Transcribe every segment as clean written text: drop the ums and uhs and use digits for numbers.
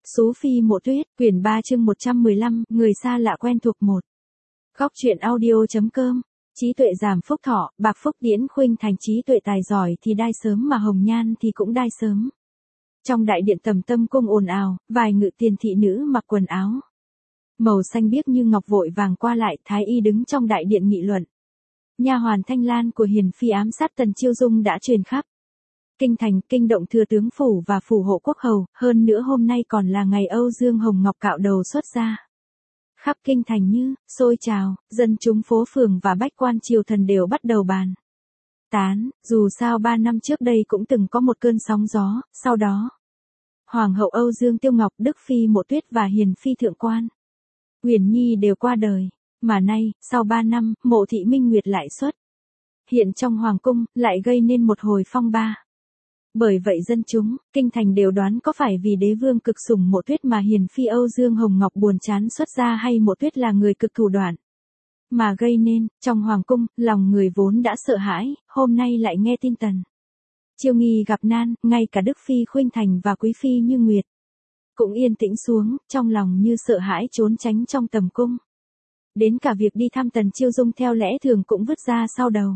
Sú Phi Mộ Tuyết, quyển 3 chương 115, người xa lạ quen thuộc 1. Góc truyện audio.com. Trí tuệ giảm phúc thọ, bạc phúc điển khuynh thành trí tuệ tài giỏi thì đai sớm mà hồng nhan thì cũng đai sớm. Trong đại điện Tầm Tâm cung ồn ào, vài ngự tiền thị nữ mặc quần áo màu xanh biếc như ngọc vội vàng qua lại, thái y đứng trong đại điện nghị luận. Nha hoàn Thanh Lan của Hiền phi ám sát Tần Chiêu Dung đã truyền khắp kinh thành, kinh động thừa tướng phủ và phủ hộ quốc hầu, hơn nữa hôm nay còn là ngày Âu Dương Hồng Ngọc cạo đầu xuất gia. Khắp kinh thành như sôi trào, dân chúng phố phường và bách quan triều thần đều bắt đầu bàn tán, dù sao 3 năm trước đây cũng từng có một cơn sóng gió, sau đó Hoàng hậu Âu Dương Tiêu Ngọc, Đức Phi Mộ Tuyết và Hiền Phi Thượng Quan Uyển Nhi đều qua đời, mà nay, sau 3 năm, Mộ Thị Minh Nguyệt lại xuất hiện trong hoàng cung, lại gây nên một hồi phong ba. Bởi vậy dân chúng, kinh thành đều đoán có phải vì đế vương cực sủng Mộ Tuyết mà Hiền Phi Âu Dương Hồng Ngọc buồn chán xuất gia, hay Mộ Tuyết là người cực thủ đoạn mà gây nên, trong hoàng cung, lòng người vốn đã sợ hãi, hôm nay lại nghe tin Tần Chiêu Nghi gặp nan, ngay cả Đức Phi Khuynh Thành và Quý Phi Như Nguyệt cũng yên tĩnh xuống, trong lòng như sợ hãi trốn tránh trong tầm cung. Đến cả việc đi thăm Tần Chiêu Dung theo lẽ thường cũng vứt ra sau đầu.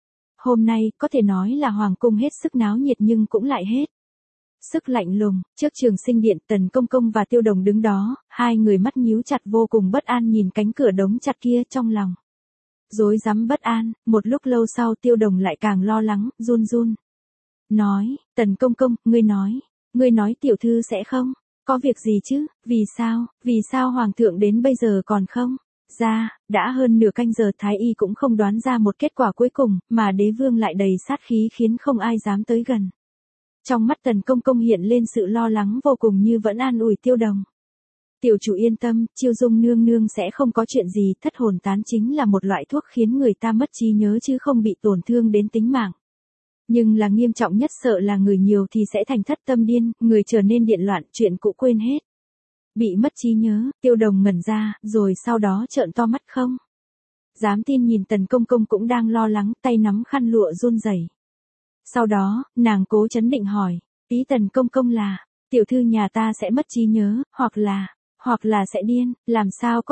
Hôm nay, có thể nói là hoàng cung hết sức náo nhiệt nhưng cũng lại hết sức lạnh lùng. Trước Trường Sinh điện, Tần Công Công và Tiêu Đồng đứng đó, hai người mắt nhíu chặt vô cùng bất an nhìn cánh cửa đóng chặt kia, trong lòng rối rắm bất an. Một lúc lâu sau Tiêu Đồng lại càng lo lắng, run run nói, Tần Công Công, ngươi nói tiểu thư sẽ không có việc gì chứ? Vì sao hoàng thượng đến bây giờ còn không ra? Đã hơn nửa canh giờ thái y cũng không đoán ra một kết quả cuối cùng, mà đế vương lại đầy sát khí khiến không ai dám tới gần. Trong mắt Tần Công Công hiện lên sự lo lắng vô cùng, như vẫn an ủi Tiêu Đồng. Tiểu chủ yên tâm, Chiêu Dung nương nương sẽ không có chuyện gì, thất hồn tán chính là một loại thuốc khiến người ta mất trí nhớ chứ không bị tổn thương đến tính mạng. Nhưng là nghiêm trọng nhất sợ là người nhiều thì sẽ thành thất tâm điên, người trở nên điện loạn, chuyện cũ quên hết. Bị mất trí nhớ, Tiêu Đồng ngẩn ra, rồi sau đó trợn to mắt không dám tin nhìn Tần Công Công cũng đang lo lắng, tay nắm khăn lụa run rẩy. Sau đó, nàng cố trấn định hỏi, ý Tần Công Công là, tiểu thư nhà ta sẽ mất trí nhớ, hoặc là sẽ điên, làm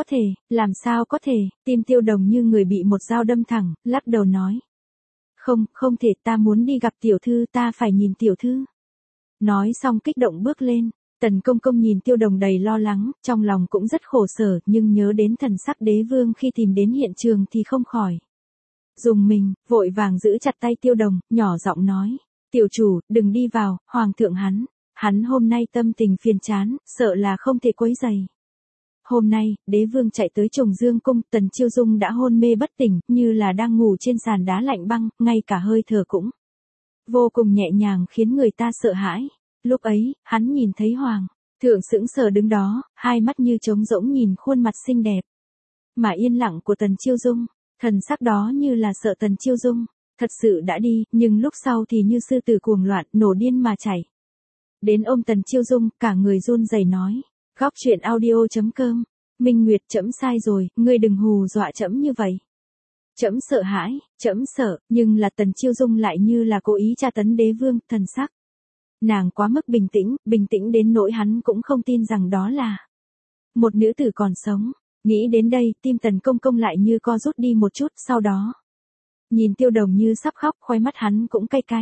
sao có thể, tim Tiêu Đồng như người bị một dao đâm thẳng, lắc đầu nói. Không thể, ta muốn đi gặp tiểu thư, ta phải nhìn tiểu thư. Nói xong kích động bước lên. Tần Công Công nhìn Tiêu Đồng đầy lo lắng, trong lòng cũng rất khổ sở, nhưng nhớ đến thần sắc đế vương khi tìm đến hiện trường thì không khỏi dùng mình, vội vàng giữ chặt tay Tiêu Đồng, nhỏ giọng nói, tiểu chủ, đừng đi vào, hoàng thượng hắn hôm nay tâm tình phiền chán, sợ là không thể quấy rầy. Hôm nay, đế vương chạy tới Trùng Dương cung, Tần Chiêu Dung đã hôn mê bất tỉnh, như là đang ngủ trên sàn đá lạnh băng, ngay cả hơi thở cũng vô cùng nhẹ nhàng khiến người ta sợ hãi. Lúc ấy, hắn nhìn thấy hoàng thượng sững sờ đứng đó, hai mắt như trống rỗng nhìn khuôn mặt xinh đẹp mà yên lặng của Tần Chiêu Dung, thần sắc đó như là sợ Tần Chiêu Dung thật sự đã đi, nhưng lúc sau thì như sư tử cuồng loạn, nổ điên mà chảy đến ôm Tần Chiêu Dung, cả người run rẩy nói. Góc truyện audio.com. Minh Nguyệt, trẫm sai rồi, ngươi đừng hù dọa trẫm như vậy. Trẫm sợ hãi, trẫm sợ, nhưng là Tần Chiêu Dung lại như là cố ý tra tấn đế vương, thần sắc nàng quá mức bình tĩnh đến nỗi hắn cũng không tin rằng đó là một nữ tử còn sống. Nghĩ đến đây, tim Tần Công Công lại như co rút đi một chút, sau đó nhìn Tiêu Đồng như sắp khóc, khóe mắt hắn cũng cay cay.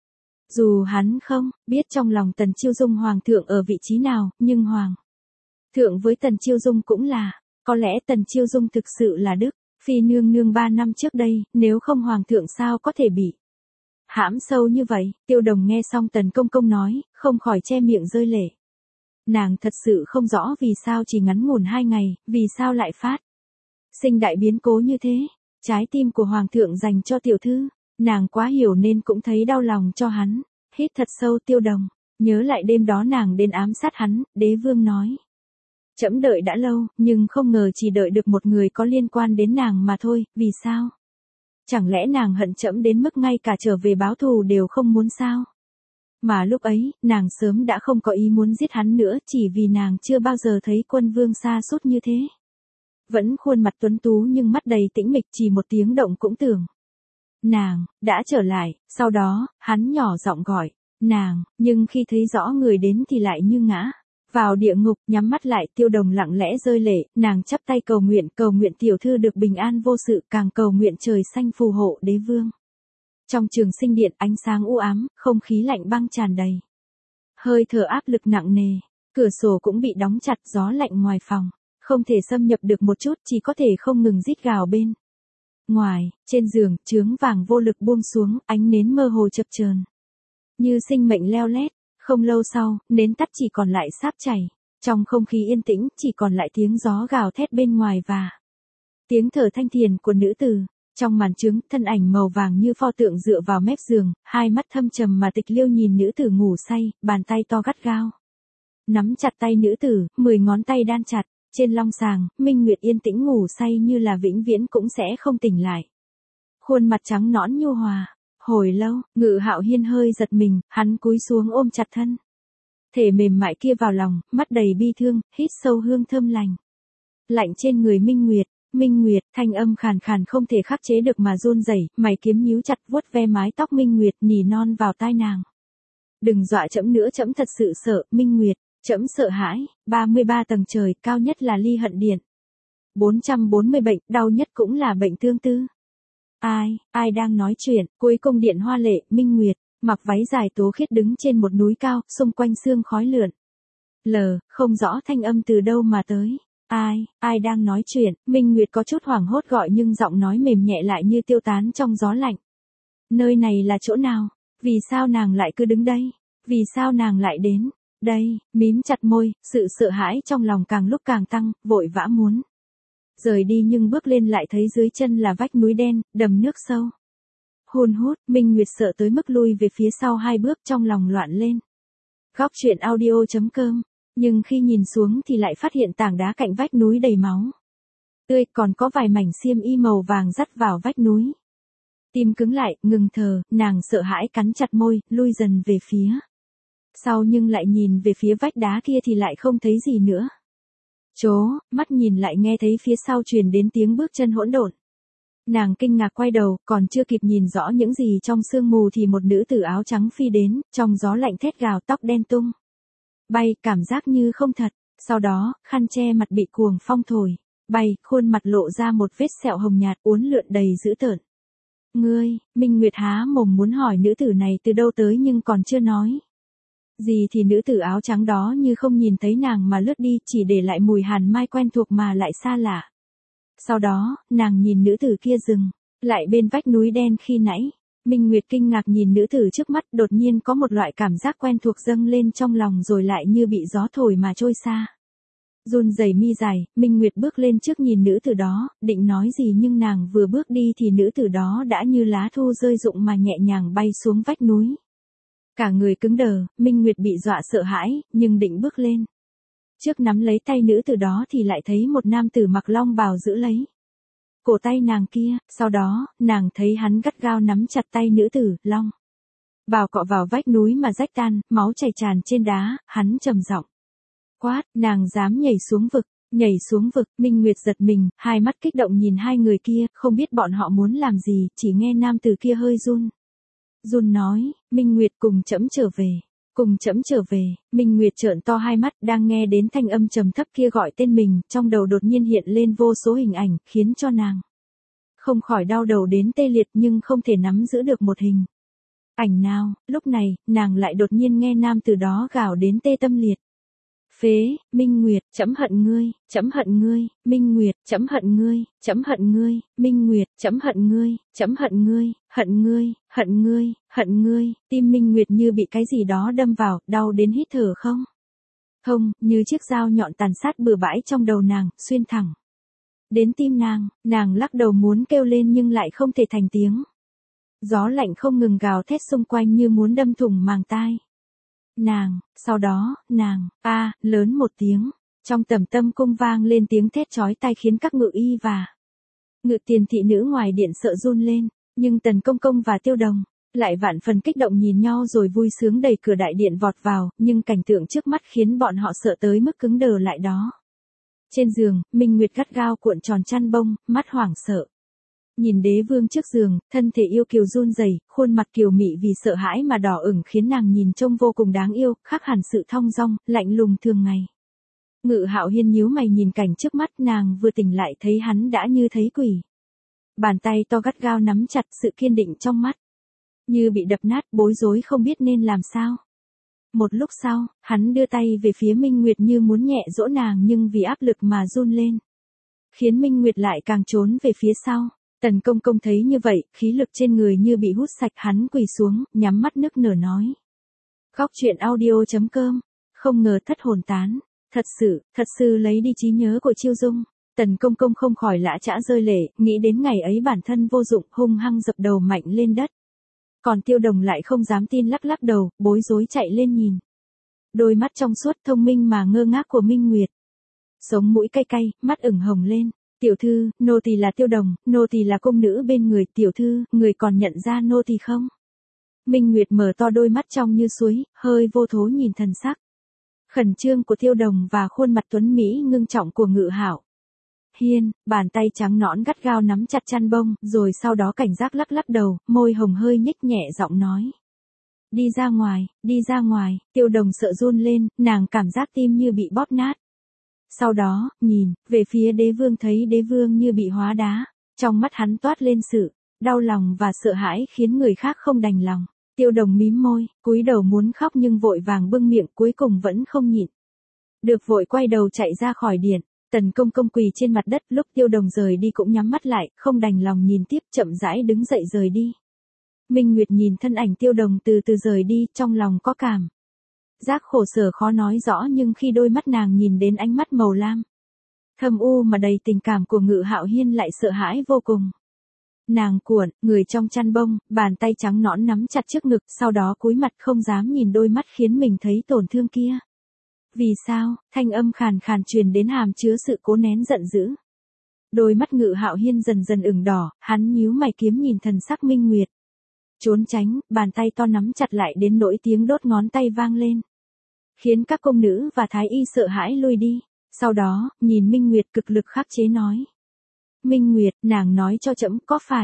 Dù hắn không biết trong lòng Tần Chiêu Dung hoàng thượng ở vị trí nào, nhưng hoàng thượng với Tần Chiêu Dung cũng là, có lẽ Tần Chiêu Dung thực sự là Đức Phi nương nương 3 năm trước đây, nếu không hoàng thượng sao có thể bị hãm sâu như vậy. Tiêu Đồng nghe xong Tần Công Công nói, không khỏi che miệng rơi lệ. Nàng thật sự không rõ vì sao chỉ ngắn ngủn 2 ngày, vì sao lại phát sinh đại biến cố như thế. Trái tim của hoàng thượng dành cho tiểu thư, nàng quá hiểu nên cũng thấy đau lòng cho hắn. Hít thật sâu Tiêu Đồng, nhớ lại đêm đó nàng đến ám sát hắn, đế vương nói. Trẫm đợi đã lâu, nhưng không ngờ chỉ đợi được một người có liên quan đến nàng mà thôi, vì sao? Chẳng lẽ nàng hận trẫm đến mức ngay cả trở về báo thù đều không muốn sao? Mà lúc ấy, nàng sớm đã không có ý muốn giết hắn nữa, chỉ vì nàng chưa bao giờ thấy quân vương sa sút như thế. Vẫn khuôn mặt tuấn tú nhưng mắt đầy tĩnh mịch, chỉ một tiếng động cũng tưởng nàng đã trở lại. Sau đó, hắn nhỏ giọng gọi nàng, nhưng khi thấy rõ người đến thì lại như ngã Vào địa ngục, nhắm mắt lại, Tiêu Đồng lặng lẽ rơi lệ, nàng chắp tay cầu nguyện tiểu thư được bình an vô sự, càng cầu nguyện trời xanh phù hộ đế vương. Trong trường sinh điện, ánh sáng u ám, không khí lạnh băng tràn đầy. Hơi thở áp lực nặng nề, cửa sổ cũng bị đóng chặt, gió lạnh ngoài phòng không thể xâm nhập được một chút, chỉ có thể không ngừng rít gào bên ngoài. Trên giường, chướng vàng vô lực buông xuống, ánh nến mơ hồ chập chờn, như sinh mệnh leo lét. Không lâu sau, nến tắt chỉ còn lại sáp chảy. Trong không khí yên tĩnh, chỉ còn lại tiếng gió gào thét bên ngoài và tiếng thở thanh thiền của nữ tử. Trong màn trướng, thân ảnh màu vàng như pho tượng dựa vào mép giường, hai mắt thâm trầm mà tịch liêu nhìn nữ tử ngủ say, bàn tay to gắt gao nắm chặt tay nữ tử, 10 ngón tay đan chặt. Trên long sàng, Minh Nguyệt yên tĩnh ngủ say như là vĩnh viễn cũng sẽ không tỉnh lại. Khuôn mặt trắng nõn nhu hòa. Hồi lâu, Ngự Hạo Hiên hơi giật mình, hắn cúi xuống ôm chặt thân thể mềm mại kia vào lòng, mắt đầy bi thương, hít sâu hương thơm lành lạnh trên người Minh Nguyệt. Minh Nguyệt, thanh âm khàn khàn không thể khắc chế được mà run rẩy, mày kiếm nhíu chặt vuốt ve mái tóc Minh Nguyệt, nỉ non vào tai nàng. Đừng dọa trẫm nữa, trẫm thật sự sợ. Minh Nguyệt, trẫm sợ hãi. 33 tầng trời, cao nhất là ly hận điện. 440 bệnh, đau nhất cũng là bệnh tương tư. Ai đang nói chuyện? Cuối cung điện hoa lệ, Minh Nguyệt mặc váy dài tố khiết đứng trên một núi cao, xung quanh sương khói lượn lờ, không rõ thanh âm từ đâu mà tới. Ai đang nói chuyện? Minh Nguyệt có chút hoảng hốt gọi, nhưng giọng nói mềm nhẹ lại như tiêu tán trong gió lạnh. Nơi này là chỗ nào? Vì sao nàng lại cứ đứng đây? Vì sao nàng lại đến đây? Mím chặt môi, sự sợ hãi trong lòng càng lúc càng tăng, vội vã muốn rời đi, nhưng bước lên lại thấy dưới chân là vách núi đen, đầm nước sâu. Hun hút, Minh Nguyệt sợ tới mức lui về phía sau 2 bước, trong lòng loạn lên. Góc truyện audio.com. Nhưng khi nhìn xuống thì lại phát hiện tảng đá cạnh vách núi đầy máu tươi, còn có vài mảnh xiêm y màu vàng dắt vào vách núi. Tim cứng lại, ngừng thở, nàng sợ hãi cắn chặt môi, lui dần về phía sau, nhưng lại nhìn về phía vách đá kia thì lại không thấy gì nữa. Mắt nhìn lại nghe thấy phía sau truyền đến tiếng bước chân hỗn độn. Nàng kinh ngạc quay đầu, còn chưa kịp nhìn rõ những gì trong sương mù thì một nữ tử áo trắng phi đến, trong gió lạnh thét gào, tóc đen tung bay, cảm giác như không thật. Sau đó, khăn che mặt bị cuồng phong thổi bay, khuôn mặt lộ ra một vết sẹo hồng nhạt uốn lượn đầy dữ tợn. Ngươi? Minh Nguyệt há mồm muốn hỏi nữ tử này từ đâu tới, nhưng còn chưa nói gì thì nữ tử áo trắng đó như không nhìn thấy nàng mà lướt đi, chỉ để lại mùi hàn mai quen thuộc mà lại xa lạ. Sau đó, nàng nhìn nữ tử kia dừng lại bên vách núi đen khi nãy. Minh Nguyệt kinh ngạc nhìn nữ tử trước mắt, đột nhiên có một loại cảm giác quen thuộc dâng lên trong lòng rồi lại như bị gió thổi mà trôi xa. Run rẩy mi dài, Minh Nguyệt bước lên trước nhìn nữ tử đó, định nói gì nhưng nàng vừa bước đi thì nữ tử đó đã như lá thu rơi rụng mà nhẹ nhàng bay xuống vách núi. Cả người cứng đờ, Minh Nguyệt bị dọa sợ hãi, nhưng định bước lên trước nắm lấy tay nữ tử đó thì lại thấy một nam tử mặc long bào giữ lấy cổ tay nàng kia. Sau đó, nàng thấy hắn gắt gao nắm chặt tay nữ tử, long bào cọ vào vách núi mà rách tan, máu chảy tràn trên đá. Hắn trầm giọng quát, nàng dám nhảy xuống vực. Nhảy xuống vực. Minh Nguyệt giật mình, hai mắt kích động nhìn hai người kia, không biết bọn họ muốn làm gì, chỉ nghe nam tử kia hơi run nói, Minh Nguyệt cùng trẫm trở về. Cùng trẫm trở về. Minh Nguyệt trợn to hai mắt, đang nghe đến thanh âm trầm thấp kia gọi tên mình, trong đầu đột nhiên hiện lên vô số hình ảnh, khiến cho nàng không khỏi đau đầu đến tê liệt, nhưng không thể nắm giữ được một hình ảnh nào. Lúc này, nàng lại đột nhiên nghe nam từ đó gào đến tê tâm liệt phế. Minh Nguyệt, trẫm hận ngươi, trẫm hận ngươi. Minh Nguyệt, trẫm hận ngươi, trẫm hận ngươi. Minh Nguyệt, trẫm hận ngươi, trẫm hận ngươi, hận ngươi, hận ngươi, hận ngươi. Tim Minh Nguyệt như bị cái gì đó đâm vào, đau đến hít thở không, như chiếc dao nhọn tàn sát bừa bãi trong đầu nàng, xuyên thẳng đến tim nàng lắc đầu muốn kêu lên nhưng lại không thể thành tiếng. Gió lạnh không ngừng gào thét xung quanh như muốn đâm thủng màng tai sau đó, lớn một tiếng, trong Tẩm Tâm cung vang lên tiếng thét chói tai khiến các ngự y và ngự tiền thị nữ ngoài điện sợ run lên, nhưng Tần Công Công và Tiêu Đồng lại vạn phần kích động nhìn nhau rồi vui sướng đẩy cửa đại điện vọt vào, nhưng cảnh tượng trước mắt khiến bọn họ sợ tới mức cứng đờ lại đó. Trên giường, Minh Nguyệt gắt gao cuộn tròn chăn bông, mắt hoảng sợ Nhìn đế vương trước giường, thân thể yêu kiều run rẩy, khuôn mặt kiều mị vì sợ hãi mà đỏ ửng khiến nàng nhìn trông vô cùng đáng yêu, khác hẳn sự thong dong, lạnh lùng thường ngày. Ngự Hạo Hiên nhíu mày nhìn cảnh trước mắt, nàng vừa tỉnh lại thấy hắn đã như thấy quỷ. Bàn tay to gắt gao nắm chặt, sự kiên định trong mắt như bị đập nát, bối rối không biết nên làm sao. Một lúc sau, hắn đưa tay về phía Minh Nguyệt như muốn nhẹ dỗ nàng nhưng vì áp lực mà run lên, khiến Minh Nguyệt lại càng trốn về phía sau. Tần Công Công thấy như vậy, khí lực trên người như bị hút sạch, hắn quỳ xuống, nhắm mắt nức nở nói. Khóc chuyện audio.com, không ngờ thất hồn tán, thật sự lấy đi trí nhớ của Chiêu Dung. Tần Công Công không khỏi lã chã rơi lệ, nghĩ đến ngày ấy bản thân vô dụng, hung hăng dập đầu mạnh lên đất. Còn Tiêu Đồng lại không dám tin, lắc lắc đầu, bối rối chạy lên nhìn. Đôi mắt trong suốt thông minh mà ngơ ngác của Minh Nguyệt. Sống mũi cay cay, mắt ửng hồng lên. Tiểu thư, nô tỳ là Tiêu Đồng, nô tỳ là cung nữ bên người. Tiểu thư, người còn nhận ra nô tỳ không? Minh Nguyệt mở to đôi mắt trong như suối, hơi vô thố nhìn thần sắc khẩn trương của Tiêu Đồng và khuôn mặt tuấn mỹ ngưng trọng của Ngự Hạo Hiên, bàn tay trắng nõn gắt gao nắm chặt chăn bông, rồi sau đó cảnh giác lắc lắc đầu, môi hồng hơi nhếch nhẹ giọng nói. Đi ra ngoài, Tiêu Đồng sợ run lên, nàng cảm giác tim như bị bóp nát. Sau đó, nhìn về phía đế vương, thấy đế vương như bị hóa đá, trong mắt hắn toát lên sự đau lòng và sợ hãi khiến người khác không đành lòng. Tiêu Đồng mím môi, cúi đầu muốn khóc nhưng vội vàng bưng miệng, cuối cùng vẫn không nhịn được, vội quay đầu chạy ra khỏi điện. Tần Công Công quỳ trên mặt đất, lúc Tiêu Đồng rời đi cũng nhắm mắt lại, không đành lòng nhìn tiếp, chậm rãi đứng dậy rời đi. Minh Nguyệt nhìn thân ảnh Tiêu Đồng từ từ rời đi, trong lòng có cảm giác khổ sở khó nói rõ, nhưng khi đôi mắt nàng nhìn đến ánh mắt màu lam thâm u mà đầy tình cảm của Ngự Hạo Hiên lại sợ hãi vô cùng. Nàng cuộn người trong chăn bông, bàn tay trắng nõn nắm chặt trước ngực, sau đó cúi mặt không dám nhìn đôi mắt khiến mình thấy tổn thương kia. Vì sao? Thanh âm khàn khàn truyền đến, hàm chứa sự cố nén giận dữ. Đôi mắt Ngự Hạo Hiên dần dần ửng đỏ, hắn nhíu mày kiếm nhìn thần sắc Minh Nguyệt. Trốn tránh, bàn tay to nắm chặt lại đến nỗi tiếng đốt ngón tay vang lên, khiến các công nữ và thái y sợ hãi lui đi. Sau đó, nhìn Minh Nguyệt cực lực khắc chế nói. Minh Nguyệt, nàng nói cho trẫm,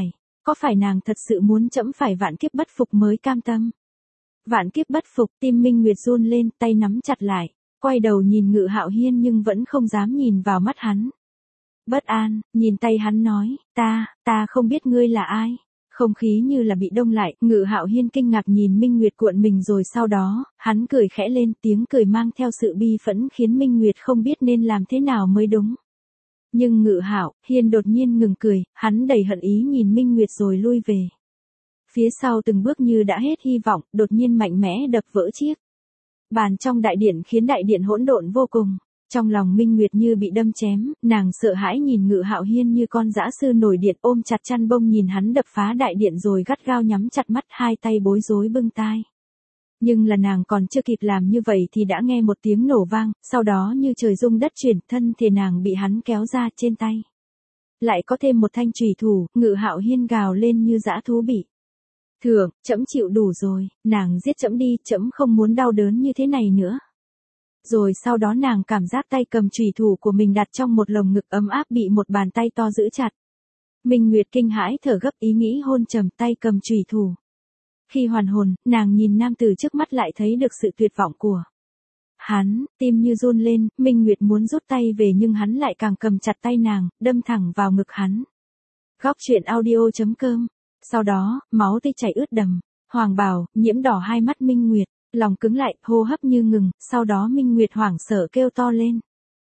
có phải nàng thật sự muốn trẫm phải vạn kiếp bất phục mới cam tâm? Vạn kiếp bất phục, tim Minh Nguyệt run lên, tay nắm chặt lại, quay đầu nhìn Ngự Hạo Hiên nhưng vẫn không dám nhìn vào mắt hắn. Bất an, nhìn tay hắn nói, ta không biết ngươi là ai. Không khí như là bị đông lại, Ngự Hạo Hiên kinh ngạc nhìn Minh Nguyệt cuộn mình, rồi sau đó, hắn cười khẽ lên, tiếng cười mang theo sự bi phẫn khiến Minh Nguyệt không biết nên làm thế nào mới đúng. Nhưng Ngự Hạo Hiên đột nhiên ngừng cười, hắn đầy hận ý nhìn Minh Nguyệt rồi lui về phía sau từng bước như đã hết hy vọng, đột nhiên mạnh mẽ đập vỡ chiếc bàn trong đại điện khiến đại điện hỗn độn vô cùng. Trong lòng Minh Nguyệt như bị đâm chém, nàng sợ hãi nhìn Ngự Hạo Hiên như con dã sư nổi điện, ôm chặt chăn bông nhìn hắn đập phá đại điện rồi gắt gao nhắm chặt mắt, hai tay bối rối bưng tai. Nhưng là nàng còn chưa kịp làm như vậy thì đã nghe một tiếng nổ vang, sau đó như trời rung đất chuyển, thân thể nàng bị hắn kéo ra, trên tay lại có thêm một thanh chùy thủ. Ngự Hạo Hiên gào lên như dã thú bị thưởng, trẫm chịu đủ rồi, nàng giết trẫm đi, trẫm không muốn đau đớn như thế này nữa. Rồi sau đó nàng cảm giác tay cầm chùy thủ của mình đặt trong một lồng ngực ấm áp bị một bàn tay to giữ chặt. Minh Nguyệt kinh hãi thở gấp, ý nghĩ hôn trầm tay cầm chùy thủ. Khi hoàn hồn, nàng nhìn nam tử trước mắt lại thấy được sự tuyệt vọng của hắn, tim như run lên. Minh Nguyệt muốn rút tay về nhưng hắn lại càng cầm chặt tay nàng, đâm thẳng vào ngực hắn. Khóc chuyện audio.com. Sau đó, máu tươi chảy ướt đầm, hoàng bào nhiễm đỏ hai mắt Minh Nguyệt, lòng cứng lại, hô hấp như ngừng. Sau đó Minh Nguyệt hoảng sợ kêu to lên.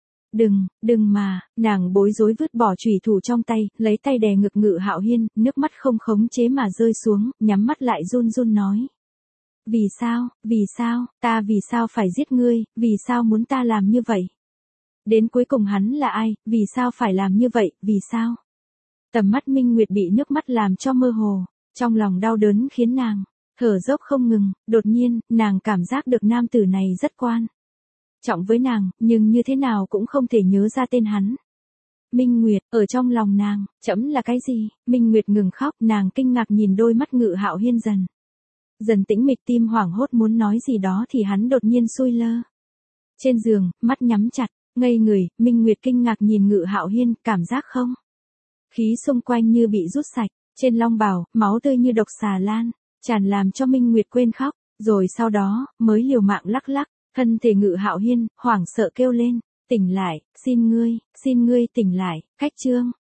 Đừng mà, nàng bối rối vứt bỏ chùy thủ trong tay, lấy tay đè ngực Ngự Hạo Hiên, nước mắt không khống chế mà rơi xuống, nhắm mắt lại run run nói. Vì sao, ta vì sao phải giết ngươi, vì sao muốn ta làm như vậy? Đến cuối cùng hắn là ai, vì sao phải làm như vậy, vì sao? Tầm mắt Minh Nguyệt bị nước mắt làm cho mơ hồ, trong lòng đau đớn khiến nàng thở dốc không ngừng. Đột nhiên, nàng cảm giác được nam tử này rất quan trọng với nàng, nhưng như thế nào cũng không thể nhớ ra tên hắn. Minh Nguyệt, ở trong lòng nàng, trẫm là cái gì? Minh Nguyệt ngừng khóc, nàng kinh ngạc nhìn đôi mắt Ngự Hạo Hiên dần tĩnh mịch, tim hoảng hốt muốn nói gì đó thì hắn đột nhiên sui lơ trên giường, mắt nhắm chặt, ngây người. Minh Nguyệt kinh ngạc nhìn Ngự Hạo Hiên, cảm giác không Khí xung quanh như bị rút sạch, trên long bào, máu tươi như độc xà lan, tràn làm cho Minh Nguyệt quên khóc, rồi sau đó, mới liều mạng lắc lắc, thân thể Ngự Hạo Hiên, hoảng sợ kêu lên, tỉnh lại, xin ngươi tỉnh lại, Khách Trương.